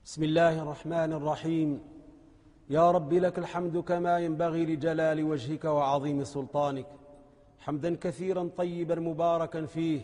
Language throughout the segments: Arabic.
بسم الله الرحمن الرحيم. يا رب لك الحمد كما ينبغي لجلال وجهك وعظيم سلطانك، حمدا كثيرا طيبا مباركا فيه،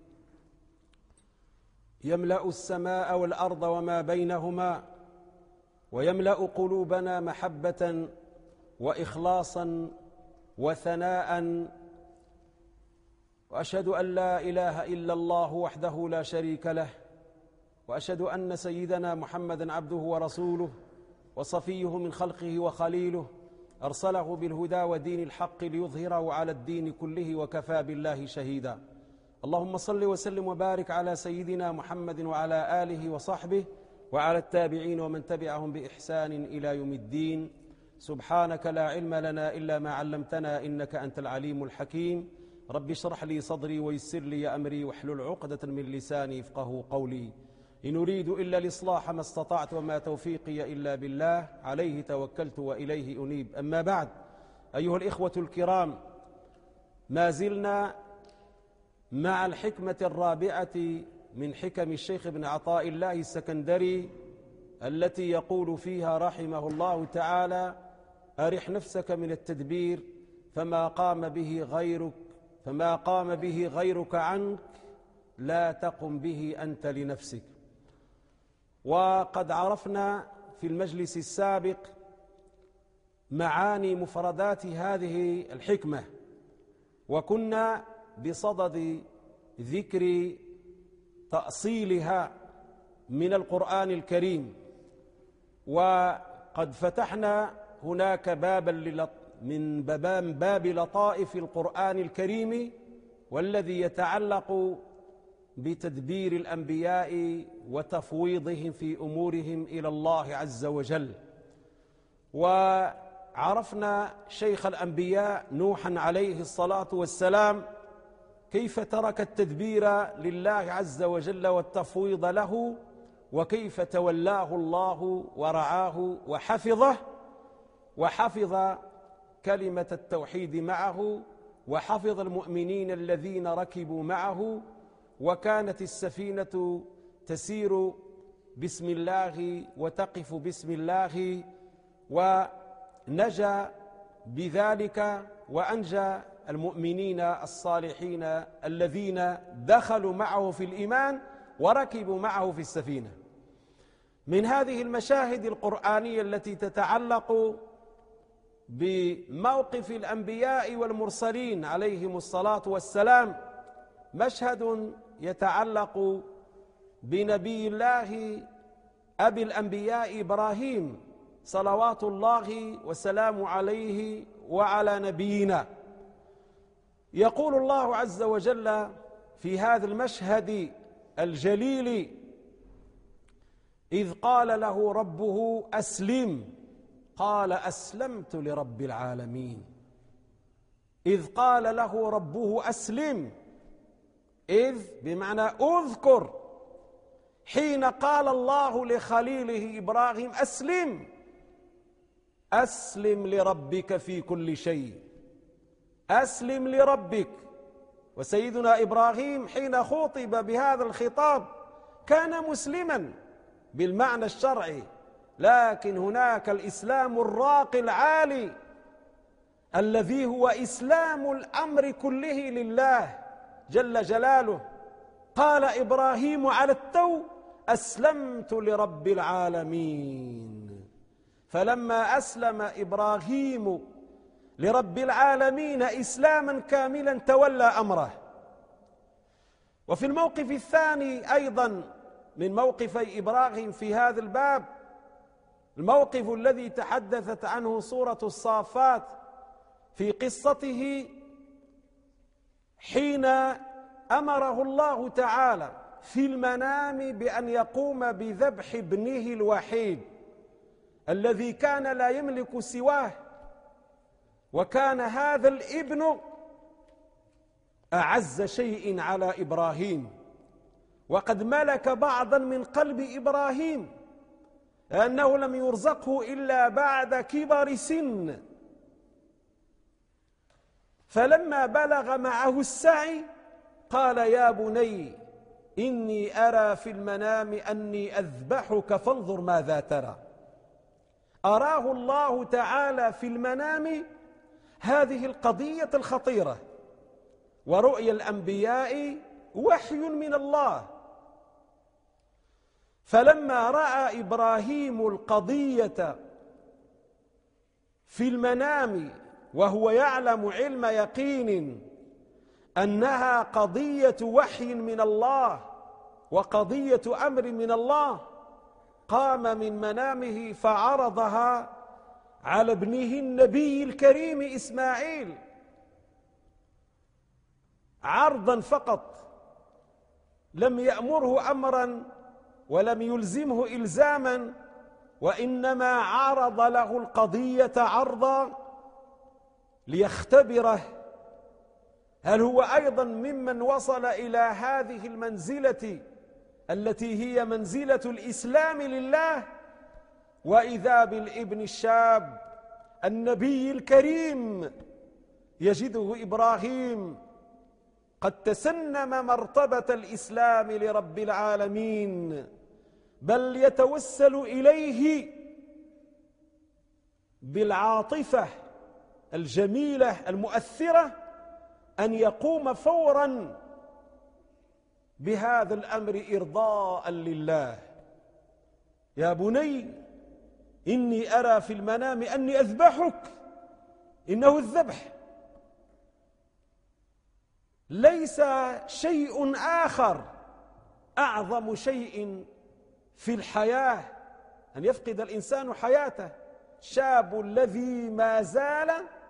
يملأ السماء والأرض وما بينهما، ويملأ قلوبنا محبة وإخلاصا وثناء. وأشهد أن لا إله إلا الله وحده لا شريك له، وأشهد أن سيدنا محمدا عبده ورسوله وصفيه من خلقه وخليله، أرسله بالهدى ودين الحق ليظهره على الدين كله وكفى بالله شهيدا. اللهم صل وسلم وبارك على سيدنا محمد وعلى آله وصحبه وعلى التابعين ومن تبعهم بإحسان إلى يوم الدين. سبحانك لا علم لنا إلا ما علمتنا إنك أنت العليم الحكيم. رب اشرح لي صدري ويسر لي أمري واحلل عقدة من لساني يفقهوا قولي. إن أريد إلا الإصلاح ما استطعت وما توفيقي إلا بالله، عليه توكلت وإليه أنيب. أما بعد، أيها الإخوة الكرام، ما زلنا مع الحكمة الرابعة من حكم الشيخ ابن عطاء الله السكندري، التي يقول فيها رحمه الله تعالى: أرح نفسك من التدبير فما قام به غيرك عنك لا تقم به أنت لنفسك. وقد عرفنا في المجلس السابق معاني مفردات هذه الحكمة، وكنا بصدد ذكر تأصيلها من القرآن الكريم، وقد فتحنا هناك بابا من باب لطائف القرآن الكريم، والذي يتعلق بتدبير الأنبياء وتفويضهم في أمورهم إلى الله عز وجل. وعرفنا شيخ الأنبياء نوحا عليه الصلاة والسلام كيف ترك التدبير لله عز وجل والتفويض له، وكيف تولاه الله ورعاه وحفظ كلمة التوحيد معه، وحفظ المؤمنين الذين ركبوا معه، وكانت السفينة تسير بسم الله وتقف بسم الله، ونجا بذلك وأنجى المؤمنين الصالحين الذين دخلوا معه في الإيمان وركبوا معه في السفينة. من هذه المشاهد القرآنية التي تتعلق بموقف الأنبياء والمرسلين عليهم الصلاة والسلام مشهد يتعلق بنبي الله أبي الأنبياء إبراهيم صلوات الله وسلامه عليه وعلى نبينا. يقول الله عز وجل في هذا المشهد الجليل: إذ قال له ربه أسلم قال أسلمت لرب العالمين. إذ قال له ربه أسلم، إذ بمعنى أذكر، حين قال الله لخليله إبراهيم أسلم لربك في كل شيء، أسلم لربك. وسيدنا إبراهيم حين خُطب بهذا الخطاب كان مسلما بالمعنى الشرعي، لكن هناك الإسلام الراقي العالي الذي هو إسلام الأمر كله لله جل جلاله. قال إبراهيم على التو: أسلمت لرب العالمين. فلما أسلم إبراهيم لرب العالمين إسلاما كاملا تولى أمره. وفي الموقف الثاني أيضا من موقفي إبراهيم في هذا الباب، الموقف الذي تحدثت عنه سورة الصافات في قصته حين أمره الله تعالى في المنام بأن يقوم بذبح ابنه الوحيد الذي كان لا يملك سواه، وكان هذا الابن أعز شيء على إبراهيم، وقد ملك بعضا من قلب إبراهيم، لأنه لم يرزقه إلا بعد كبر سن. فلما بلغ معه السعي قال: يا بني إني أرى في المنام أني أذبحك فانظر ماذا ترى. أراه الله تعالى في المنام هذه القضية الخطيرة، ورؤيا الأنبياء وحي من الله. فلما رأى إبراهيم القضية في المنام وهو يعلم علم يقين أنها قضية وحي من الله وقضية أمر من الله، قام من منامه فعرضها على ابنه النبي الكريم إسماعيل عرضا فقط، لم يأمره أمرا ولم يلزمه إلزاما، وإنما عرض له القضية عرضا ليختبره هل هو أيضا ممن وصل إلى هذه المنزلة التي هي منزلة الإسلام لله. وإذا بالابن الشاب النبي الكريم يجده إبراهيم قد تسنم مرتبة الإسلام لرب العالمين، بل يتوسل إليه بالعاطفة الجميلة المؤثرة أن يقوم فورا بهذا الأمر إرضاء لله. يا بني إني أرى في المنام أني أذبحك. إنه الذبح، ليس شيء آخر أعظم شيء في الحياة أن يفقد الإنسان حياته. شاب الذي ما زال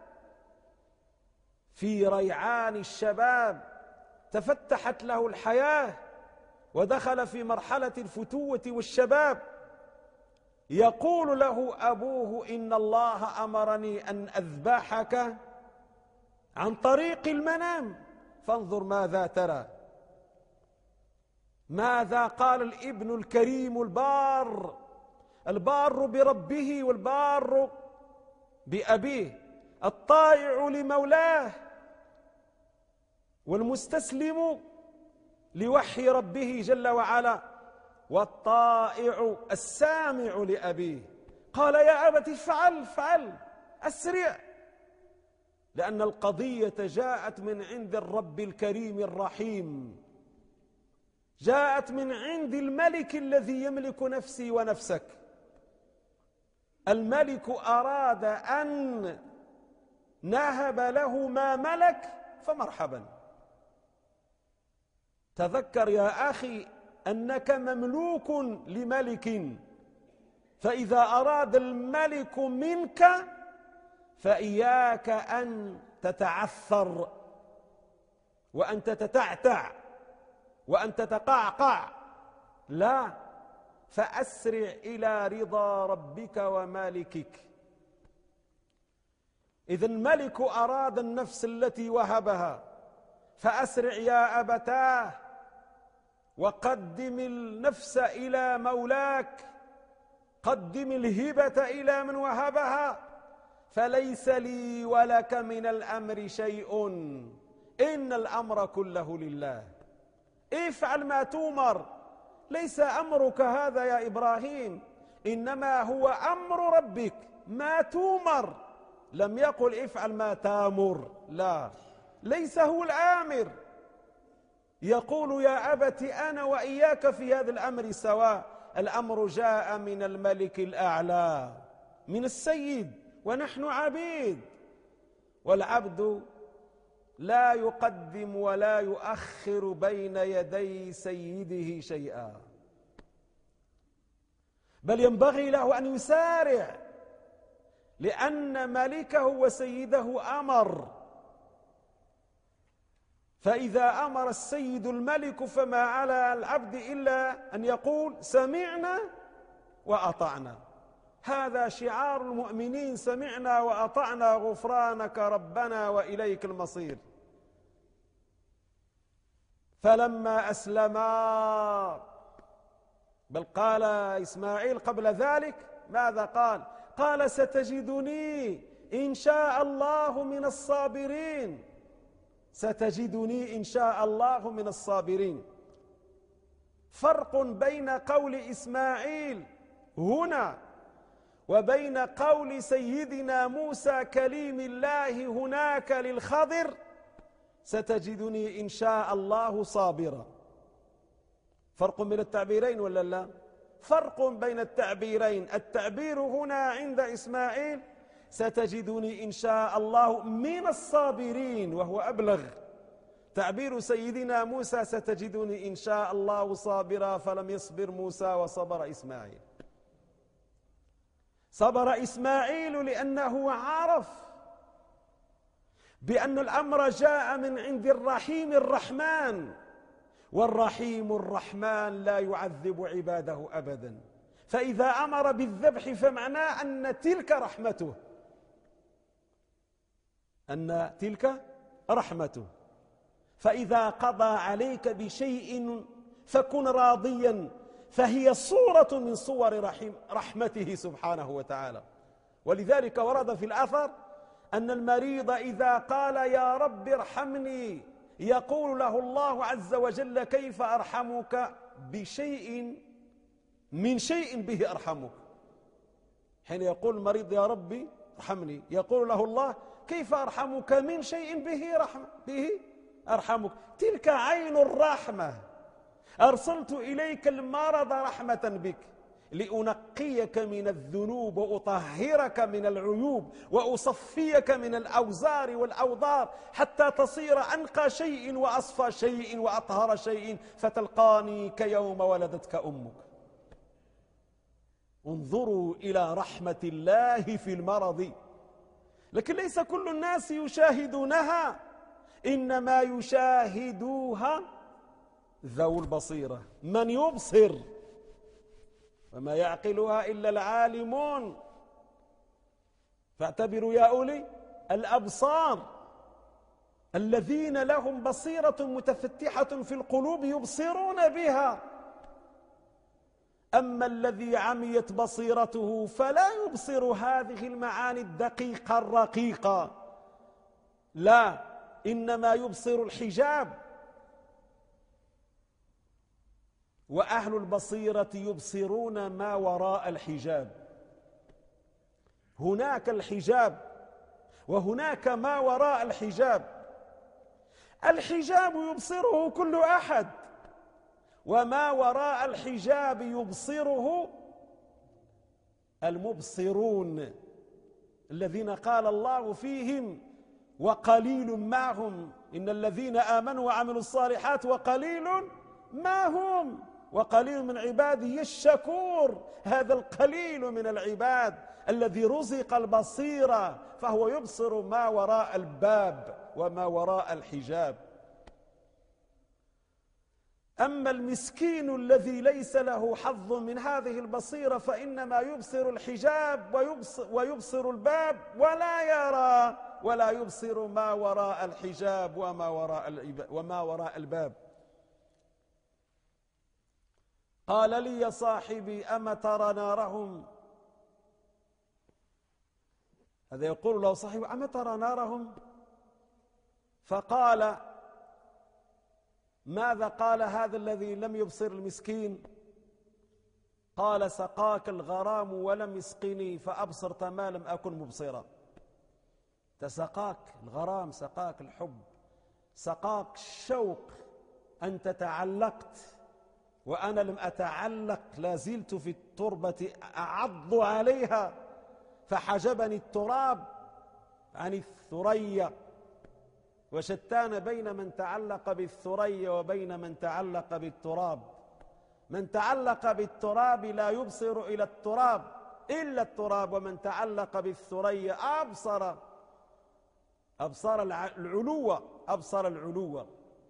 في ريعان الشباب تفتحت له الحياة ودخل في مرحلة الفتوة والشباب، يقول له أبوه إن الله أمرني أن أذبحك عن طريق المنام فانظر ماذا ترى. ماذا قال الابن الكريم البار بربه والبار بأبيه، الطائع لمولاه والمستسلم لوحي ربه جل وعلا والطائع السامع لأبيه. قال يا أبت افعل أسرع، لأن القضية جاءت من عند الرب الكريم الرحيم، جاءت من عند الملك الذي يملك نفسي ونفسك. الملك أراد أن نهب له ما ملك فمرحبا. تذكر يا أخي أنك مملوك لملك، فإذا أراد الملك منك فإياك أن تتعثر وأن تتتعتع وأن تتقعقع، لا، فأسرع إلى رضا ربك ومالكك. إذا الملك أراد النفس التي وهبها، فأسرع يا أبتاه وقدم النفس إلى مولاك، قدم الهبة إلى من وهبها، فليس لي ولك من الأمر شيء، إن الأمر كله لله. افعل ما تؤمر، ليس أمرك هذا يا إبراهيم، إنما هو أمر ربك ما تؤمر. لم يقل افعل ما تامر، لا، ليس هو الآمر. يقول يا أبت أنا وإياك في هذا الأمر سواء، الأمر جاء من الملك الأعلى من السيد، ونحن عبيد، والعبد لا يقدم ولا يؤخر بين يدي سيده شيئا، بل ينبغي له أن يسارع، لأن ملكه وسيده أمر. فإذا أمر السيد الملك فما على العبد إلا أن يقول سمعنا وأطعنا. هذا شعار المؤمنين، سمعنا وأطعنا غفرانك ربنا وإليك المصير. فلما أسلما، بل قال إسماعيل قبل ذلك ماذا قال؟ قال ستجدني إن شاء الله من الصابرين، ستجدني إن شاء الله من الصابرين. فرق بين قول إسماعيل هنا وبين قول سيدنا موسى كليم الله هناك للخضر: ستجدني إن شاء الله صابرا. فرق بين التعبيرين ولا لا؟ فرق بين التعبيرين. التعبير هنا عند إسماعيل: ستجدني إن شاء الله من الصابرين، وهو أبلغ. تعبير سيدنا موسى: ستجدني إن شاء الله صابرا. فلم يصبر موسى وصبر إسماعيل. صبر إسماعيل لأنه عرف بأن الأمر جاء من عند الرحيم الرحمن، والرحيم الرحمن لا يعذب عباده أبدا. فإذا أمر بالذبح فمعناه أن تلك رحمته، أن تلك رحمته. فإذا قضى عليك بشيء فكن راضيا، فهي صورة من صور رحمته سبحانه وتعالى. ولذلك ورد في الأثر أن المريض إذا قال يا رب ارحمني يقول له الله عز وجل: كيف أرحمك بشيء من شيء به أرحمك. حين يقول المريض يا ربي ارحمني يقول له الله: كيف أرحمك من شيء به أرحمك. تلك عين الرحمة. أرسلت إليك المرض رحمة بك لأنقيك من الذنوب وأطهرك من العيوب وأصفيك من الأوزار والأوضار حتى تصير أنقى شيء وأصفى شيء وأطهر شيء، فتلقاني كيوم ولدتك أمك. انظروا إلى رحمة الله في المرض. لكن ليس كل الناس يشاهدونها، إنما يشاهدوها ذو البصيرة، من يبصر، وما يعقلها إلا العالمون. فاعتبروا يا أولي الأبصار الذين لهم بصيرة متفتحة في القلوب يبصرون بها. أما الذي عميت بصيرته فلا يبصر هذه المعاني الدقيقة الرقيقة، لا، إنما يبصر الحجاب. وأهل البصيرة يبصرون ما وراء الحجاب. هناك الحجاب وهناك ما وراء الحجاب. الحجاب يبصره كل أحد، وما وراء الحجاب يبصره المبصرون الذين قال الله فيهم: وقليل معهم، إن الذين آمنوا وعملوا الصالحات وقليل ما هم، وقليل من عباده الشكور. هذا القليل من العباد الذي رزق البصيرة فهو يبصر ما وراء الباب وما وراء الحجاب. أما المسكين الذي ليس له حظ من هذه البصيرة فإنما يبصر الحجاب ويبصر الباب ولا يرى ولا يبصر ما وراء الحجاب وما وراء الباب. قال لي يا صاحبي: أما ترى نارهم؟ هذا يقول له صاحبه: أما ترى نارهم؟ فقال: ماذا قال هذا الذي لم يبصر المسكين؟ قال: سقاك الغرام ولم يسقني فأبصرت ما لم أكن مبصرا. تسقاك الغرام، سقاك الحب، سقاك الشوق، أنت تعلقت وأنا لم أتعلق، لا زلت في التربة أعض عليها، فحجبني التراب عن الثريا. وشتان بين من تعلق بالثريا وبين من تعلق بالتراب. من تعلق بالتراب لا يبصر إلى التراب إلا التراب، ومن تعلق بالثريا أبصر العلو.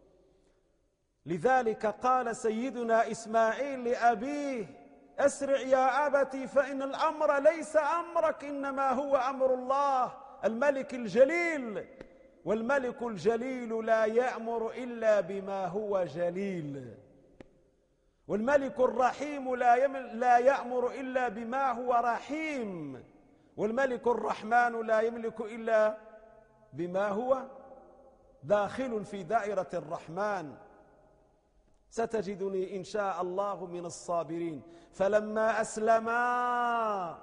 لذلك قال سيدنا إسماعيل لأبيه: أسرع يا أبتي فإن الأمر ليس أمرك، إنما هو أمر الله الملك الجليل، والملك الجليل لا يأمر إلا بما هو جليل، والملك الرحيم لا يأمر إلا بما هو رحيم، والملك الرحمن لا يملك إلا بما هو داخل في دائرة الرحمن. ستجدني إن شاء الله من الصابرين. فلما أسلما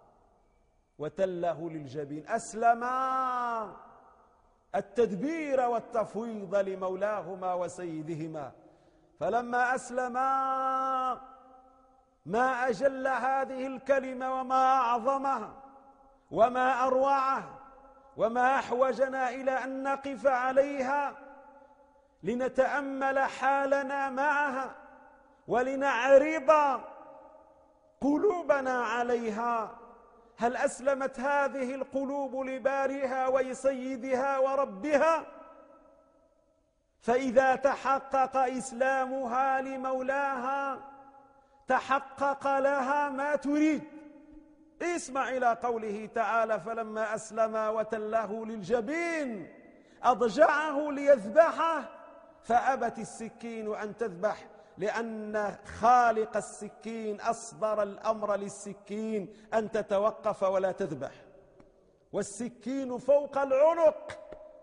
وتله للجبين، أسلما التدبير والتفويض لمولاهما وسيدهما، فلما أسلما، ما أجل هذه الكلمة وما أعظمها وما أروعها وما أحوجنا إلى أن نقف عليها لنتأمل حالنا معها ولنعرض قلوبنا عليها. هل أسلمت هذه القلوب لبارها وسيدها وربها؟ فإذا تحقق إسلامها لمولاها تحقق لها ما تريد. اسمع إلى قوله تعالى: فلما أسلم وتله للجبين أضجعه ليذبحه فأبت السكين أن تذبح، لأن خالق السكين أصدر الأمر للسكين أن تتوقف ولا تذبح، والسكين فوق العنق.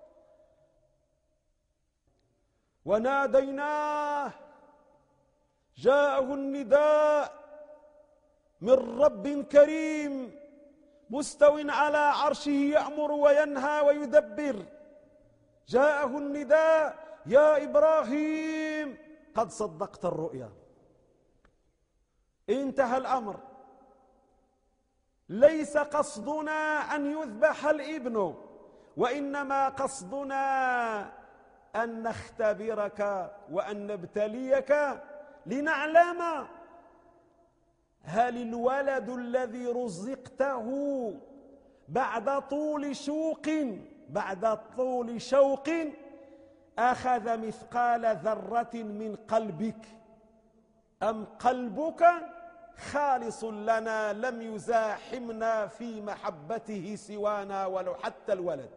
وناديناه، جاءه النداء من رب كريم مستو على عرشه يأمر وينهى ويدبر. جاءه النداء: يا إبراهيم قد صدقت الرؤيا. انتهى الأمر. ليس قصدنا أن يذبح الابن، وإنما قصدنا أن نختبرك وأن نبتليك لنعلم هل الولد الذي رزقته بعد طول شوق أخذ مثقال ذرة من قلبك، أم قلبك خالص لنا لم يزاحمنا في محبته سوانا ولو حتى الولد.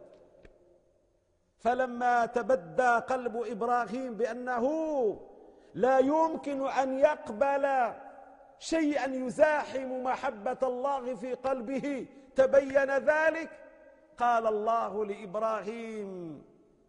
فلما تبدى قلب إبراهيم بأنه لا يمكن أن يقبل شيئا يزاحم محبة الله في قلبه، تبين ذلك، قال الله لإبراهيم: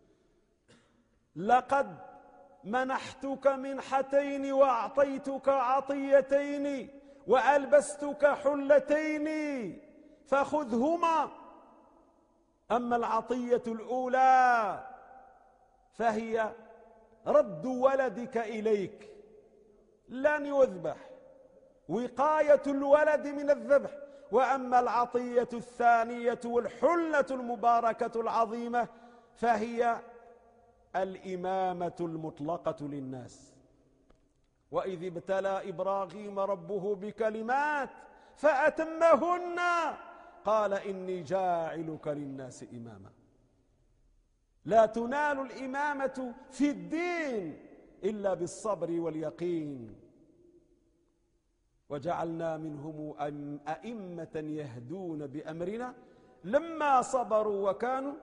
لقد منحتك منحتين وأعطيتك عطيتين وألبستك حلتين فخذهما. أما العطية الأولى فهي رد ولدك إليك، لن يذبح، وقاية الولد من الذبح. وأما العطية الثانية والحلة المباركة العظيمة فهي الإمامة المطلقة للناس. وإذ ابتلى إبراهيم ربه بكلمات فأتمهن قال إني جاعلك للناس إماما. لا تنال الإمامة في الدين إلا بالصبر واليقين. وجعلنا منهم أئمة يهدون بأمرنا لما صبروا وكانوا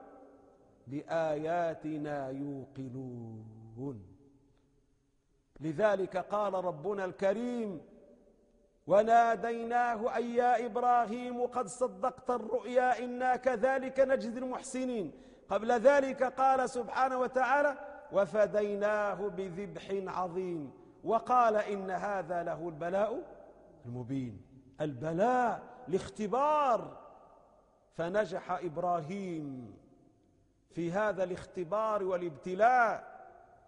بآياتنا يوقنون. لذلك قال ربنا الكريم: وناديناه أي يا إبراهيم قد صدقت الرؤيا إنا كذلك نجزي المحسنين. قبل ذلك قال سبحانه وتعالى: وفديناه بذبح عظيم. وقال إن هذا له البلاء المبين. البلاء الاختبار، فنجح إبراهيم في هذا الاختبار والابتلاء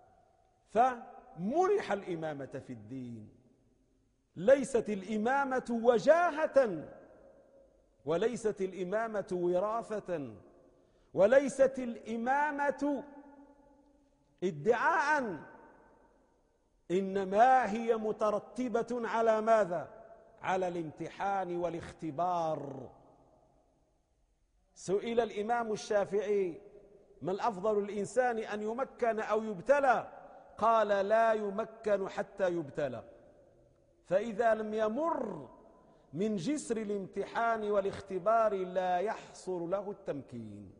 فمنح الإمامة في الدين. ليست الإمامة وجاهة، وليست الإمامة وراثة، وليست الإمامة ادعاء، إنما هي مترتبة على ماذا؟ على الامتحان والاختبار. سئل الإمام الشافعي: ما الأفضل الإنسان أن يمكن أو يبتلى؟ قال: لا يمكن حتى يبتلى، فإذا لم يمر من جسر الامتحان والاختبار لا يحصل له التمكين.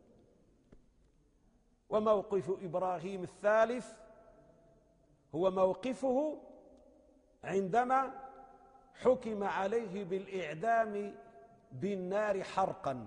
وموقف إبراهيم الثالث هو موقفه عندما حكم عليه بالإعدام بالنار حرقا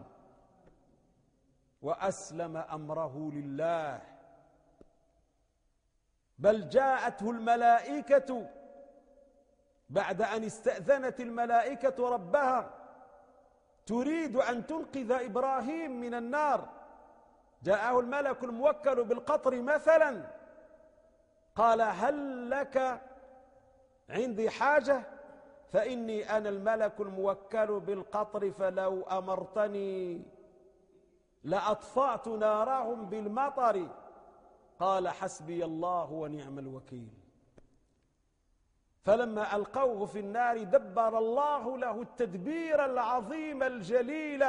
وأسلم أمره لله. بل جاءته الملائكة بعد أن استأذنت الملائكة ربها تريد أن تنقذ إبراهيم من النار. جاءه الملك الموكل بالقطر مثلا، قال هل لك عندي حاجة؟ فإني أنا الملك الموكل بالقطر، فلو أمرتني لأطفأت نارهم بالمطر. قال حسبي الله ونعم الوكيل. فلما ألقوه في النار دبر الله له التدبير العظيم الجليل،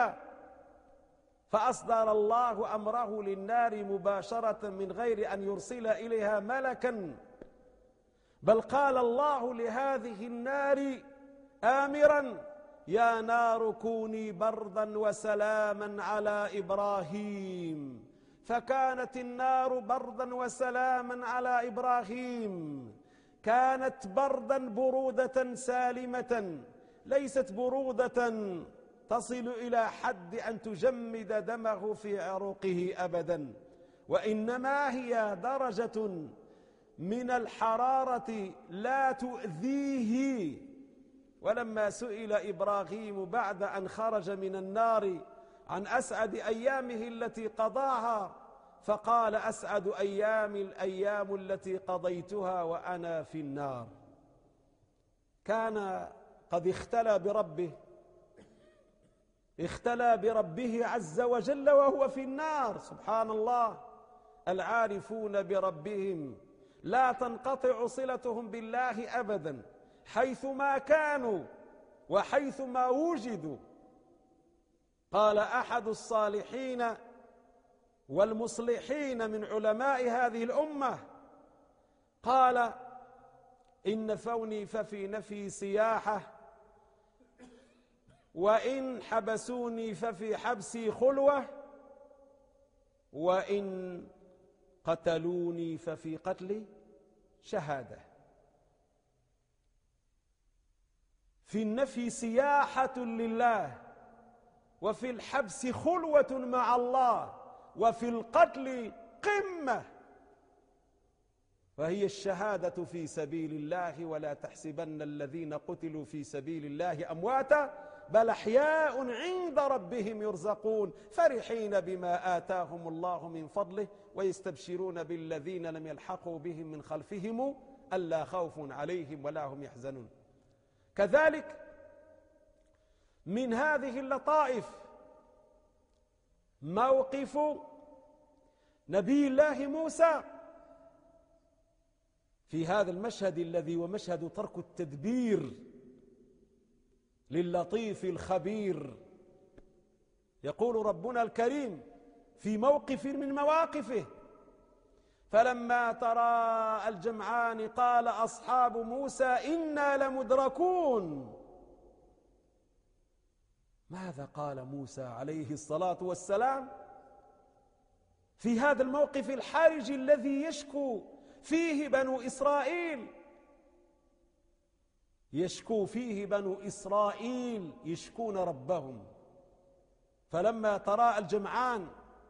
فأصدر الله أمره للنار مباشرة من غير أن يرسل إليها ملكا، بل قال الله لهذه النار آمرا يا نار كوني بردا وسلاما على إبراهيم، فكانت النار بردا وسلاما على إبراهيم. كانت بردا برودة سالمة، ليست برودة تصل إلى حد أن تجمد دمه في عروقه أبدا، وإنما هي درجة من الحرارة لا تؤذيه. ولما سئل إبراهيم بعد أن خرج من النار عن أسعد أيامه التي قضاها، فقال أسعد أيام الأيام التي قضيتها وأنا في النار. كان قد اختلى بربه عز وجل وهو في النار. سبحان الله، العارفون بربهم لا تنقطع صلتهم بالله أبدا حيثما كانوا وحيثما وجدوا. قال أحد الصالحين والمصلحين من علماء هذه الأمة، قال إن نفوني ففي نفي سياحة، وإن حبسوني ففي حبسي خلوة، وإن قتلوني ففي قتلي شهادة. في النفي سياحة لله، وفي الحبس خلوة مع الله، وفي القتل قمة، وهي الشهادة في سبيل الله. ولا تحسبن الذين قتلوا في سبيل الله أمواتا بل أحياء عند ربهم يرزقون فرحين بما آتاهم الله من فضله ويستبشرون بالذين لم يلحقوا بهم من خلفهم ألا خوف عليهم ولا هم يحزنون. كذلك من هذه اللطائف موقف نبي الله موسى في هذا المشهد الذي ومشهد ترك التدبير للطيف الخبير. يقول ربنا الكريم في موقف من مواقفه: فلما ترى الجمعان قال أصحاب موسى إنا لمدركون. ماذا قال موسى عليه الصلاة والسلام في هذا الموقف الحرج الذي يشكو فيه بنو إسرائيل؟ يشكو فيه بنو إسرائيل، يشكون ربهم. فلما ترى الجمعان،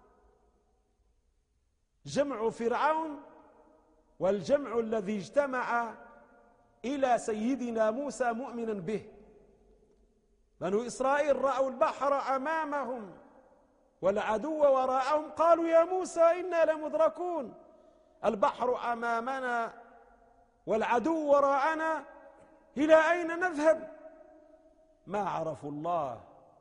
جمع فرعون والجمع الذي اجتمع إلى سيدنا موسى مؤمنا به، بنو إسرائيل رأوا البحر أمامهم والعدو وراءهم، قالوا يا موسى إنا لمدركون، البحر أمامنا والعدو وراءنا، إلى أين نذهب؟ ما عرفوا الله.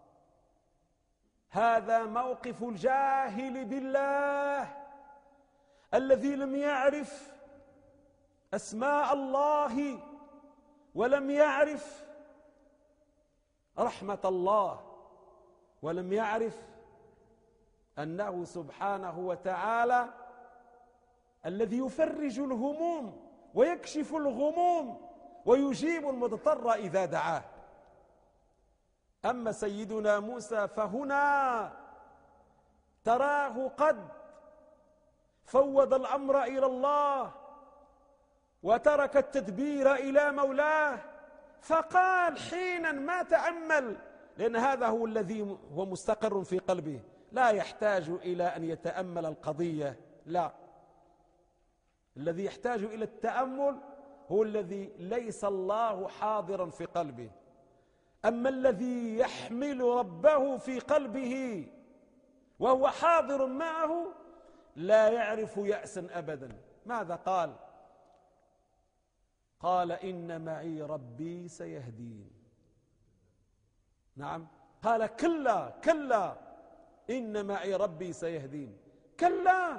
هذا موقف الجاهل بالله الذي لم يعرف أسماء الله ولم يعرف رحمة الله، ولم يعرف أنه سبحانه وتعالى الذي يفرج الهموم ويكشف الغموم ويجيب المضطر إذا دعاه. أما سيدنا موسى فهنا تراه قد فوض الأمر إلى الله وترك التدبير إلى مولاه، فقال حينا ما تأمل، لأن هذا هو الذي هو مستقر في قلبه، لا يحتاج إلى أن يتأمل القضية، لا، الذي يحتاج إلى التأمل هو الذي ليس الله حاضرا في قلبه. أما الذي يحمل ربه في قلبه وهو حاضر معه لا يعرف يأسا أبدا. ماذا قال؟ قال إن معي ربي سيهدين. نعم، قال كلا كلا إن معي ربي سيهدين. كلا،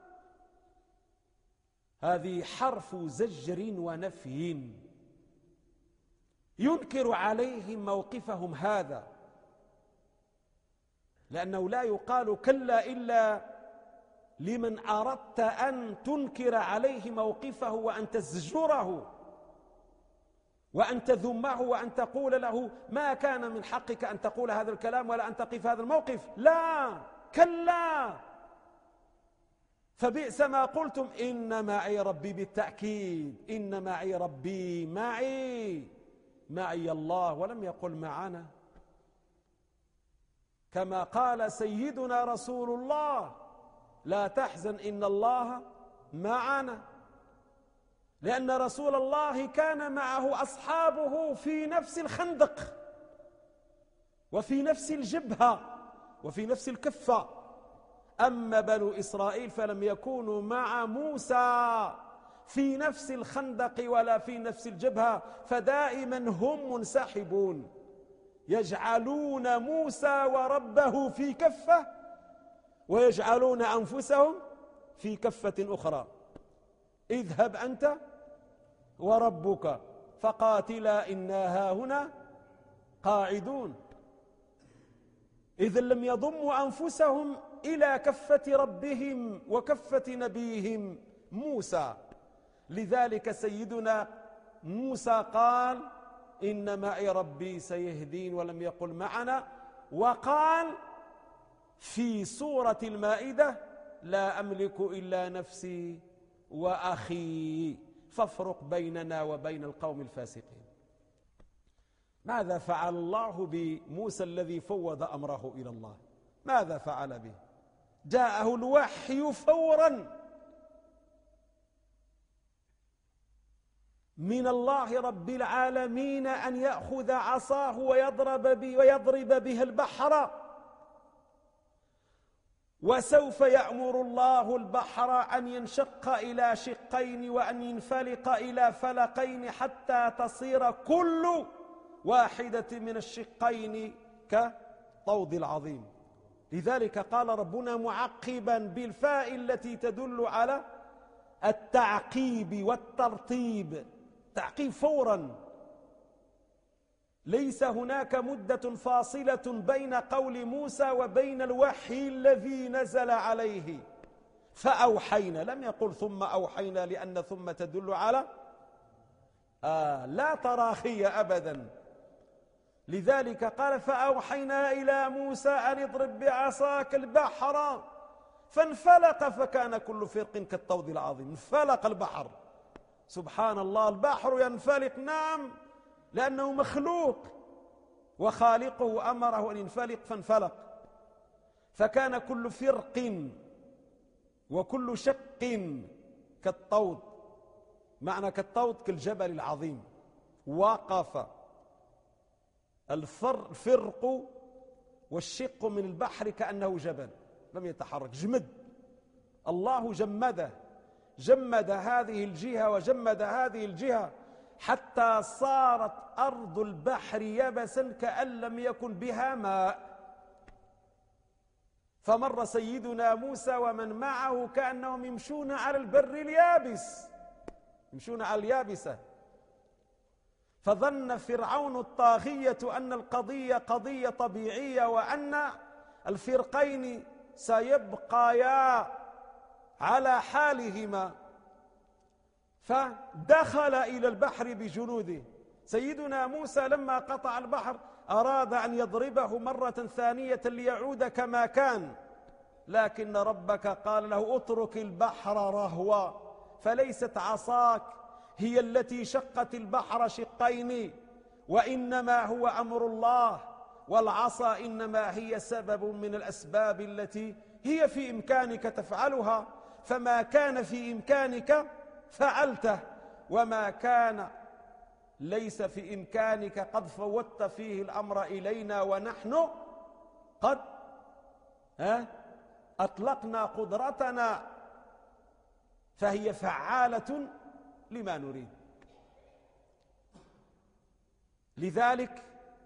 هذه حرف زجر ونفي ينكر عليهم موقفهم هذا، لأنه لا يقال كلا إلا لمن أردت أن تنكر عليه موقفه وأن تزجره وأن تذمه وأن تقول له ما كان من حقك أن تقول هذا الكلام ولا أن تقف هذا الموقف. لا، كلا، فبئس ما قلتم إن معي ربي. بالتأكيد إن معي ربي، معي الله، ولم يقل معنا، كما قال سيدنا رسول الله لا تحزن إن الله معنا، لأن رسول الله كان معه أصحابه في نفس الخندق وفي نفس الجبهة وفي نفس الكفة. أما بنو إسرائيل فلم يكونوا مع موسى في نفس الخندق ولا في نفس الجبهة، فدائما هم منسحبون، يجعلون موسى وربه في كفة ويجعلون أنفسهم في كفة أخرى. اذهب أنت وربك فقاتلا إنا هاهنا قاعدون. إذا لم يضموا أنفسهم إلى كفة ربهم وكفة نبيهم موسى. لذلك سيدنا موسى قال إن معي ربي سيهدين ولم يقل معنا. وقال في سورة المائدة لا أملك إلا نفسي وأخي فافرق بيننا وبين القوم الفاسقين. ماذا فعل الله بموسى الذي فوض أمره إلى الله؟ ماذا فعل به؟ جاءه الوحي فورا من الله رب العالمين أن يأخذ عصاه ويضرب بها البحر، وسوف يأمر الله البحر أن ينشق إلى شقين وأن ينفلق إلى فلقين حتى تصير كل واحدة من الشقين كطود العظيم. لذلك قال ربنا معقبا بالفاء التي تدل على التعقيب والترتيب، تعقيب فورا، ليس هناك مدة فاصلة بين قول موسى وبين الوحي الذي نزل عليه. فأوحينا، لم يقل ثم أوحينا، لأن ثم تدل على لا تراخي أبدا. لذلك قال فأوحينا إلى موسى أن اضرب بعصاك البحر فانفلق فكان كل فرق كالطود العظيم. انفلق البحر، سبحان الله، البحر ينفلق، نعم، لأنه مخلوق وخالقه أمره أن ينفلق فانفلق، فكان كل فرق وكل شق كالطود. معنى كالطود كالجبل العظيم. وقف الفرق والشق من البحر كأنه جبل لم يتحرك، جمد. الله جمد هذه الجهة وجمد هذه الجهة حتى صارت أرض البحر يبسا كأن لم يكن بها ماء. فمر سيدنا موسى ومن معه كأنهم يمشون على البر اليابس، يمشون على اليابسة. فظن فرعون الطاغية أن القضية قضية طبيعية وأن الفرقين سيبقيا على حالهما، فدخل إلى البحر بجنوده. سيدنا موسى لما قطع البحر أراد أن يضربه مرة ثانية ليعود كما كان، لكن ربك قال له اترك البحر رهوا، فليست عصاك هي التي شقت البحر شقين، وإنما هو أمر الله، والعصا إنما هي سبب من الأسباب التي هي في إمكانك تفعلها، فما كان في إمكانك فعلته، وما كان ليس في إمكانك قد فوضت فيه الأمر إلينا، ونحن قد أطلقنا قدرتنا، فهي فعالة لما نريد. لذلك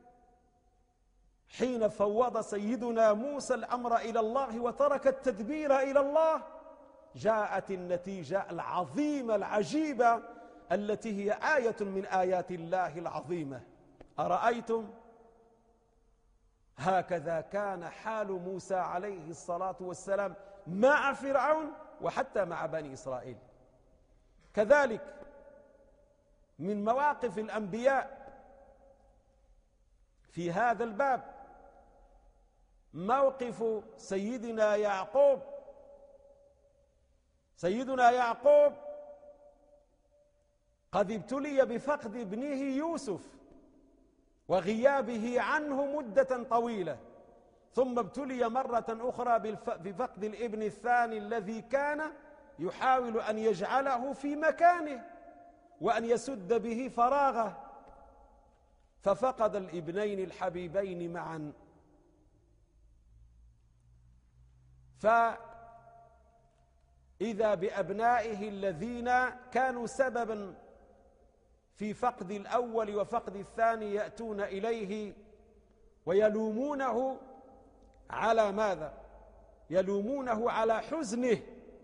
حين فوض سيدنا موسى الأمر إلى الله وترك التدبير إلى الله، جاءت النتيجة العظيمة العجيبة التي هي آية من آيات الله العظيمة. أرأيتم؟ هكذا كان حال موسى عليه الصلاة والسلام مع فرعون وحتى مع بني إسرائيل. كذلك من مواقف الأنبياء في هذا الباب موقف سيدنا يعقوب. سيدنا يعقوب قد ابتلي بفقد ابنه يوسف وغيابه عنه مدة طويلة، ثم ابتلي مرة أخرى بفقد الابن الثاني الذي كان يحاول أن يجعله في مكانه وأن يسد به فراغه، ففقد الابنين الحبيبين معا. فإذا بأبنائه الذين كانوا سببا في فقد الأول وفقد الثاني يأتون إليه ويلومونه على ماذا؟ يلومونه على حزنه.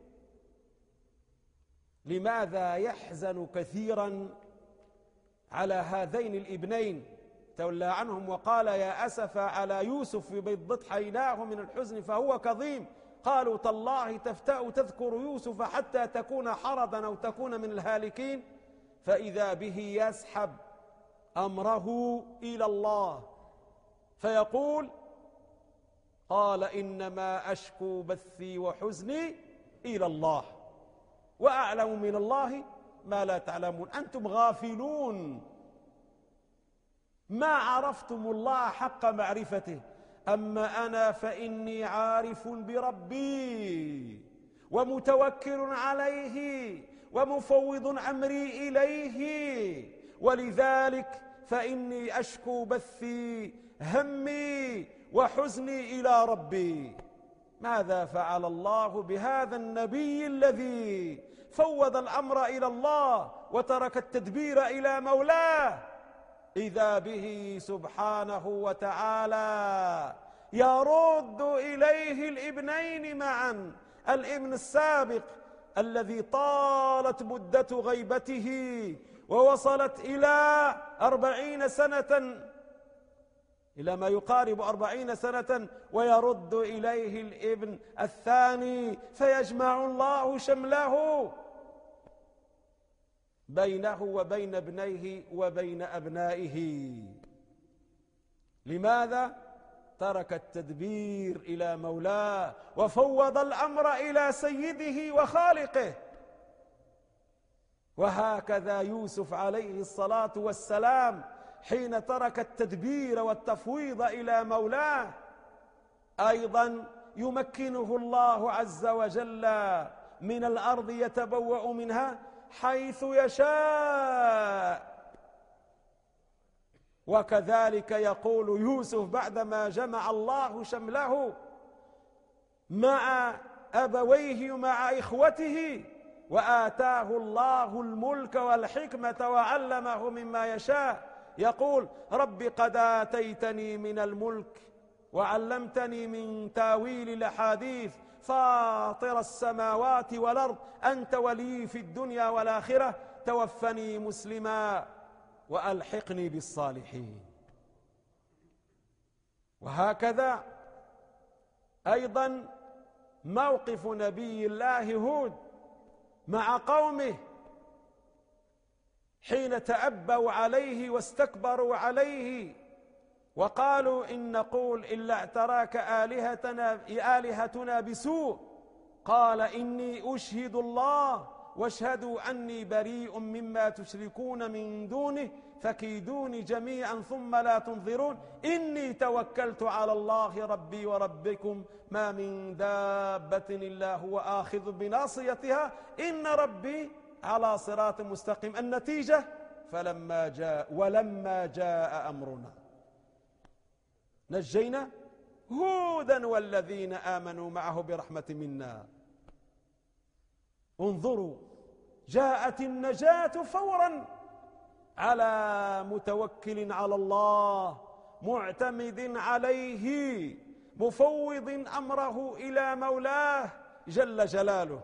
لماذا يحزن كثيرا على هذين الابنين؟ تولى عنهم وقال يا أسف على يوسف يبيضت عيناه من الحزن فهو كظيم. قالوا تالله تفتأ تذكر يوسف حتى تكون حرضا أو تكون من الهالكين. فإذا به يسحب أمره إلى الله فيقول قال إنما أشكو بثي وحزني إلى الله وأعلم من الله ما لا تعلمون. أنتم غافلون، ما عرفتم الله حق معرفته. أما أنا فإني عارف بربي ومتوكل عليه ومفوض أمري إليه، ولذلك فإني أشكو بثي همي وحزني إلى ربي. ماذا فعل الله بهذا النبي الذي فوض الأمر إلى الله وترك التدبير إلى مولاه؟ إذا به سبحانه وتعالى يرد إليه الابنين معا، الابن السابق الذي طالت مدة غيبته ووصلت إلى 40 سنة، إلى ما يقارب 40 سنة، ويرد إليه الابن الثاني فيجمع الله شمله بينه وبين ابنيه وبين أبنائه. لماذا؟ ترك التدبير إلى مولاه وفوض الأمر إلى سيده وخالقه. وهكذا يوسف عليه الصلاة والسلام حين ترك التدبير والتفويض إلى مولاه أيضا يمكنه الله عز وجل من الأرض يتبوأ منها حيث يشاء. وكذلك يقول يوسف بعدما جمع الله شمله مع أبويه ومع إخوته وآتاه الله الملك والحكمة وعلمه مما يشاء، يقول رب قد آتيتني من الملك وعلمتني من تاويل الأحاديث فاطر السماوات والأرض أنت ولي في الدنيا والآخرة توفني مسلما وألحقني بالصالحين. وهكذا أيضا موقف نبي الله هود مع قومه حين تأبوا عليه واستكبروا عليه وقالوا إن نقول إلا اعتراك آلهتنا بسوء، قال إني أشهد الله واشهدوا أني بريء مما تشركون من دونه فكيدوني جميعا ثم لا تنظرون إني توكلت على الله ربي وربكم ما من دابة إلا هو آخذ بناصيتها إن ربي على صراط مستقيم. النتيجة ولما جاء أمرنا نجينا هودا والذين آمنوا معه برحمة منا. انظروا، جاءت النجاة فورا على متوكل على الله معتمد عليه مفوض أمره إلى مولاه جل جلاله.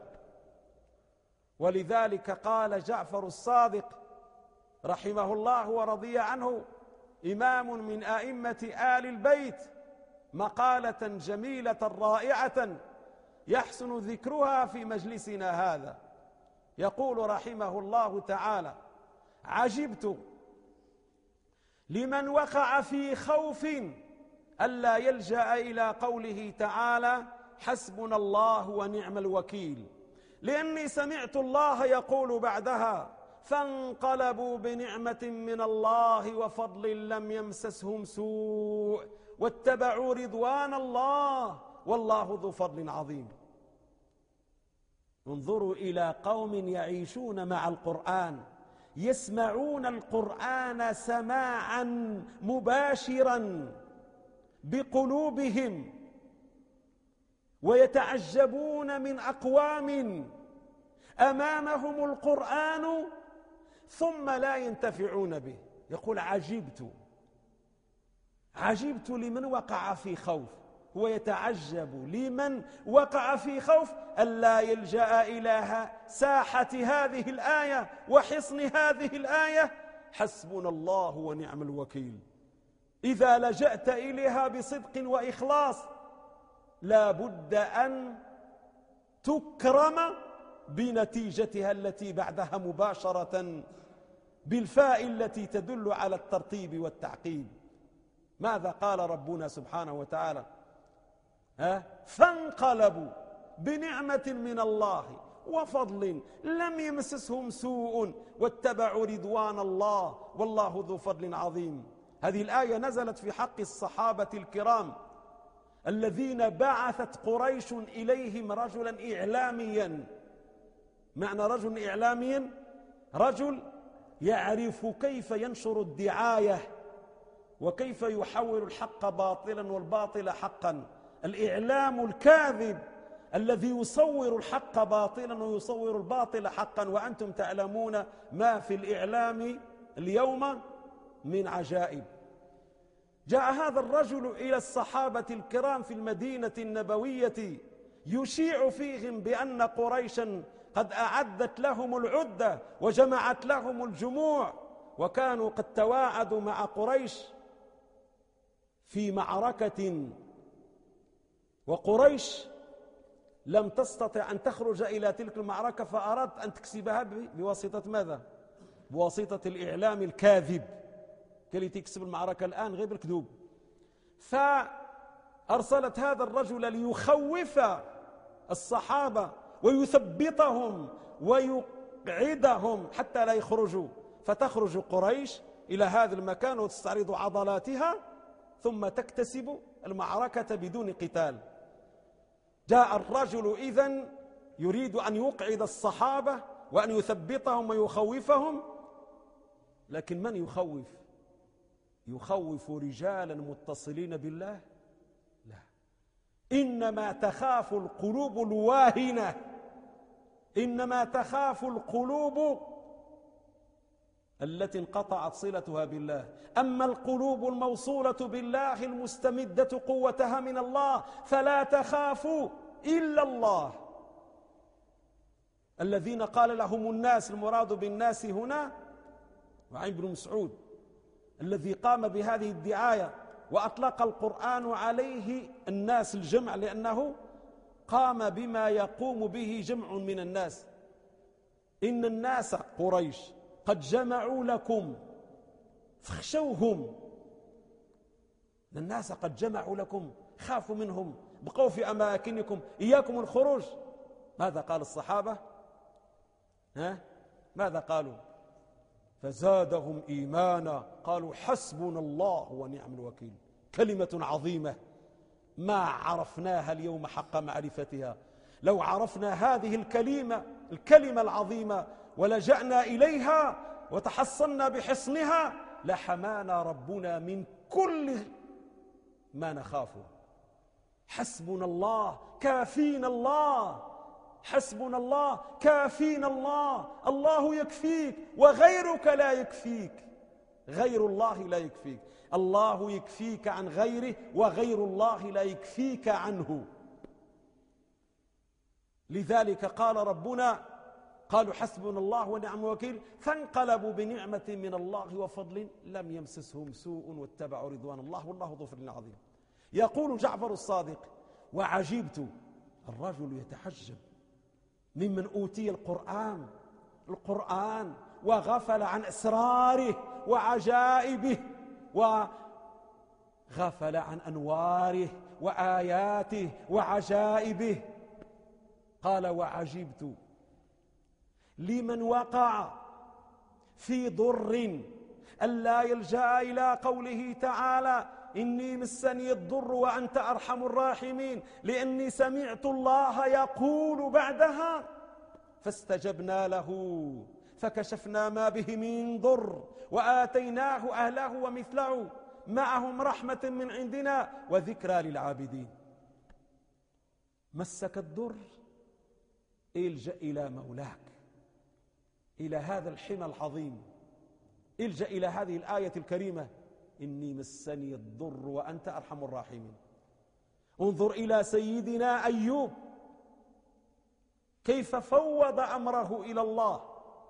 ولذلك قال جعفر الصادق رحمه الله ورضي عنه، إمام من أئمة آل البيت، مقالة جميلة رائعة يحسن ذكرها في مجلسنا هذا. يقول رحمه الله تعالى: عجبت لمن وقع في خوف ألا يلجأ إلى قوله تعالى: حسبنا الله ونعم الوكيل، لأني سمعت الله يقول بعدها: فانقلبوا بنعمة من الله وفضل لم يمسسهم سوء واتبعوا رضوان الله والله ذو فضل عظيم. انظروا إلى قوم يعيشون مع القرآن، يسمعون القرآن سماعا مباشرا بقلوبهم، ويتعجبون من أقوام أمامهم القرآن ثم لا ينتفعون به. يقول: عجبت لمن وقع في خوف. هو يتعجب لمن وقع في خوف ألا يلجأ إلى ساحة هذه الآية وحصن هذه الآية: حسبنا الله ونعم الوكيل. إذا لجأت إليها بصدق وإخلاص لا بد أن تكرم بنتيجتها التي بعدها مباشرة بالفاء التي تدل على الترتيب والتعقيب. ماذا قال ربنا سبحانه وتعالى؟ فانقلبوا بنعمة من الله وفضل لم يمسسهم سوء واتبعوا رضوان الله والله ذو فضل عظيم. هذه الآية نزلت في حق الصحابة الكرام الذين بعثت قريش إليهم رجلا إعلاميا. معنى رجل إعلاميا: رجل يعرف كيف ينشر الدعاية وكيف يحول الحق باطلا والباطل حقا. الإعلام الكاذب الذي يصور الحق باطلا ويصور الباطل حقا، وأنتم تعلمون ما في الإعلام اليوم من عجائب. جاء هذا الرجل إلى الصحابة الكرام في المدينة النبوية يشيع فيهم بأن قريشا قد أعدت لهم العدة وجمعت لهم الجموع، وكانوا قد تواعدوا مع قريش في معركة، وقريش لم تستطع أن تخرج إلى تلك المعركة، فأردت أن تكسبها بواسطة ماذا؟ بواسطة الإعلام الكاذب، كي تكسب المعركة الآن غير بالكذوب. فأرسلت هذا الرجل ليخوف الصحابة ويثبطهم ويقعدهم حتى لا يخرجوا. فتخرج قريش إلى هذا المكان وتستعرض عضلاتها ثم تكتسب المعركة بدون قتال. جاء الرجل إذن يريد أن يقعد الصحابة وأن يثبطهم ويخوفهم، لكن من يخوف؟ يخوف رجالا متصلين بالله؟ لا، إنما تخاف القلوب الواهنة، إنما تخاف القلوب التي انقطعت صلتها بالله. أما القلوب الموصولة بالله المستمدة قوتها من الله فلا تخافوا إلا الله. الذين قال لهم الناس، المراد بالناس هنا وعين بن مسعود الذي قام بهذه الدعاية وأطلق القرآن عليه الناس الجمع، لأنه قام بما يقوم به جمع من الناس. إن الناس قريش قد جمعوا لكم فاخشوهم. الناس قد جمعوا لكم، خافوا منهم، بقوا في أماكنكم، إياكم الخروج. ماذا قال الصحابة؟ ماذا قالوا؟ فزادهم إيمانا قالوا حسبنا الله ونعم الوكيل. كلمة عظيمة ما عرفناها اليوم حق معرفتها. لو عرفنا هذه الكلمة العظيمة ولجأنا إليها وتحصنا بحصنها لحمانا ربنا من كل ما نخافه. حسبنا الله كافينا الله، حسبنا الله كافينا الله. الله يكفيك وغيرك لا يكفيك، غير الله لا يكفيك. الله يكفيك عن غيره وغير الله لا يكفيك عنه. لذلك قال ربنا: قالوا حسبنا الله ونعم الوكيل فانقلبوا بنعمة من الله وفضل لم يمسسهم سوء واتبعوا رضوان الله والله ذو فضل عظيم. يقول جعفر الصادق: وعجبت، الرجل يتحجب ممن أوتي القرآن وغفل عن أسراره وعجائبه وغفل عن أنواره وآياته وعجائبه. قال: وعجبت لمن وقع في ضر ألا يلجأ إلى قوله تعالى: إني مسني الضر وأنت أرحم الراحمين، لأني سمعت الله يقول بعدها: فاستجبنا له فكشفنا ما به من ضر وآتيناه أهله ومثله معهم رحمة من عندنا وذكرى للعابدين. مسك الضر، الجأ إلى مولاك، إلى هذا الحمى العظيم، الجأ إلى هذه الآية الكريمة: إني مسني الضر وأنت أرحم الراحمين. انظر إلى سيدنا أيوب كيف فوض أمره إلى الله.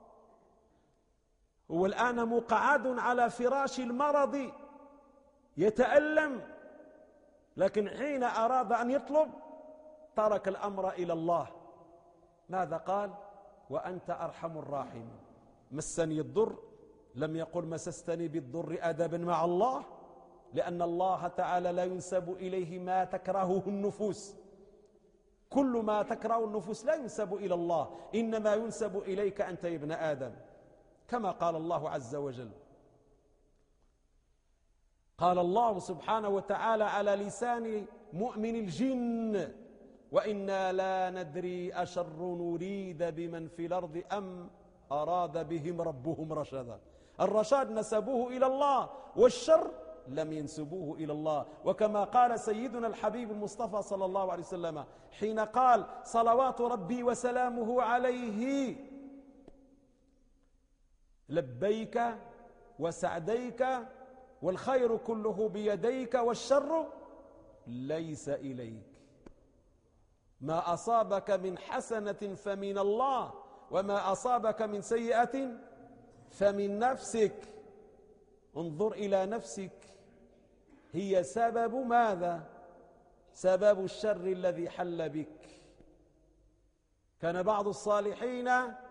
هو الآن مقعد على فراش المرض يتألم، لكن حين أراد أن يطلب ترك الأمر إلى الله. ماذا قال؟ وأنت أرحم الراحمين. مسني الضر، لم يقل مسستني بالضر أدبا مع الله، لأن الله تعالى لا ينسب إليه ما تكرهه النفوس. كل ما تكره النفوس لا ينسب إلى الله، إنما ينسب إليك أنت يا ابن آدم، كما قال الله عز وجل. قال الله سبحانه وتعالى على لسان مؤمن الجن: وإنا لا ندري أشر نريد بمن في الأرض أم أراد بهم ربهم رشدا. الرشاد نسبوه إلى الله، والشر لم ينسبوه إلى الله. وكما قال سيدنا الحبيب المصطفى صلى الله عليه وسلم حين قال: صلوات ربي وسلامه عليه: لبيك وسعديك والخير كله بيديك والشر ليس إليك. ما أصابك من حسنة فمن الله، وما أصابك من سيئة فمن نفسك. انظر إلى نفسك، هي سبب ماذا؟ سبب الشر الذي حل بك. كان بعض الصالحين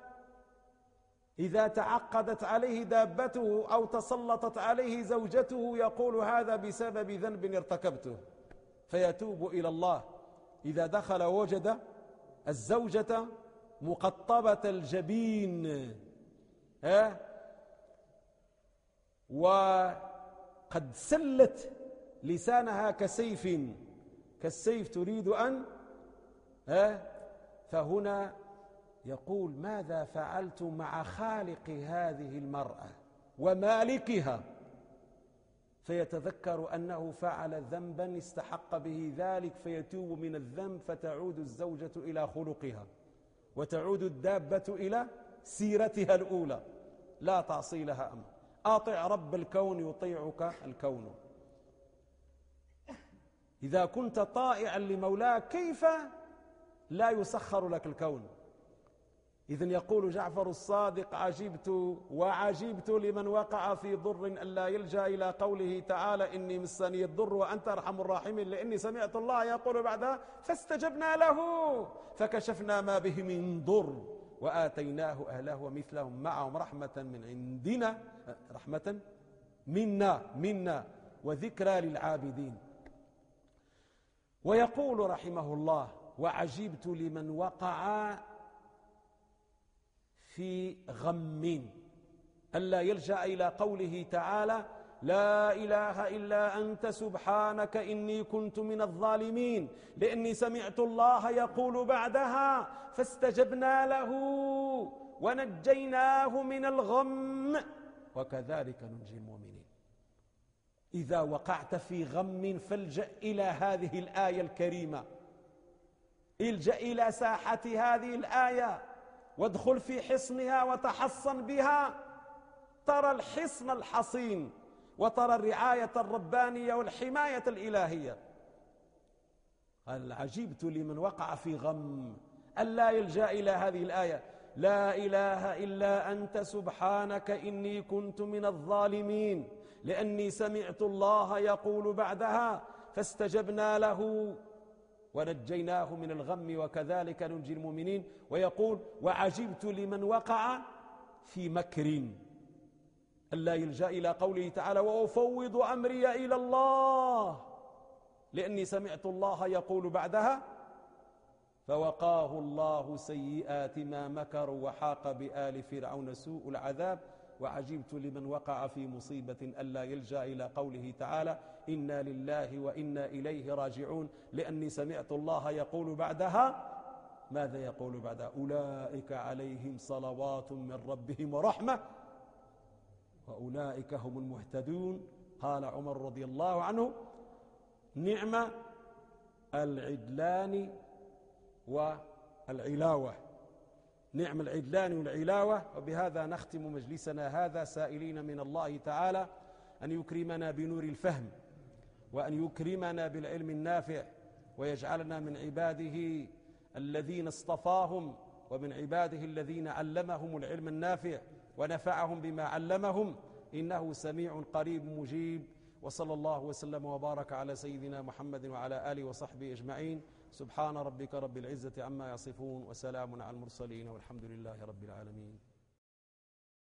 إذا تعقدت عليه دابته أو تسلطت عليه زوجته يقول: هذا بسبب ذنب ارتكبته، فيتوب إلى الله. إذا دخل وجد الزوجة مقطبة الجبين وقد سلت لسانها كالسيف تريد أن فهنا يقول: ماذا فعلت مع خالق هذه المرأة ومالكها؟ فيتذكر أنه فعل ذنبا استحق به ذلك، فيتوب من الذنب، فتعود الزوجة إلى خلقها وتعود الدابة إلى سيرتها الأولى، لا تعصي لها أمر. أطع رب الكون يطيعك الكون. إذا كنت طائعا لمولاك كيف لا يسخر لك الكون؟ إذن يقول جعفر الصادق: وعجبت لمن وقع في ضر ألا يلجأ إلى قوله تعالى: إني مسني الضر وأنت أرحم الراحمين، لأني سمعت الله يقول بعدها: فاستجبنا له فكشفنا ما به من ضر وآتيناه أهله ومثلهم معهم رحمة من عندنا، رحمة منا وذكرى للعابدين. ويقول رحمه الله: وعجبت لمن وقع في غم ألا يلجأ إلى قوله تعالى: لا إله إلا أنت سبحانك إني كنت من الظالمين، لأني سمعت الله يقول بعدها: فاستجبنا له ونجيناه من الغم وكذلك ننجي المؤمنين. إذا وقعت في غم فالجأ إلى هذه الآية الكريمة، الجأ إلى ساحة هذه الآية وادخل في حصنها وتحصن بها، ترى الحصن الحصين وترى الرعاية الربانية والحماية الإلهية. قال عجبت لمن وقع في غم ألا يلجأ إلى هذه الآية: لا إله إلا أنت سبحانك إني كنت من الظالمين، لأني سمعت الله يقول بعدها فاستجبنا له ونجيناه من الغم وكذلك ننجي المؤمنين. ويقول: وعجبت لمن وقع في مكر ألا يلجأ إلى قوله تعالى: وأفوض أمري إلى الله، لأني سمعت الله يقول بعدها فوقاه الله سيئات ما مكروا وحاق بآل فرعون سوء العذاب. وعجبت لمن وقع في مصيبة ألا يلجأ إلى قوله تعالى: إنا لله وإنا إليه راجعون، لأني سمعت الله يقول بعدها ماذا يقول بعدها؟ أولئك عليهم صلوات من ربهم ورحمة وأولئك هم المهتدون. قال عمر رضي الله عنه: نعم العدلان والعلاوة، نعم العدلان والعلاوة. وبهذا نختم مجلسنا هذا، سائلين من الله تعالى أن يكرمنا بنور الفهم، وأن يكرمنا بالعلم النافع، ويجعلنا من عباده الذين اصطفاهم، ومن عباده الذين علمهم العلم النافع ونفعهم بما علمهم، إنه سميع قريب مجيب. وصلى الله وسلم وبارك على سيدنا محمد وعلى آله وصحبه أجمعين. سبحان ربك رب العزة عما يصفون، وسلام على المرسلين، والحمد لله رب العالمين.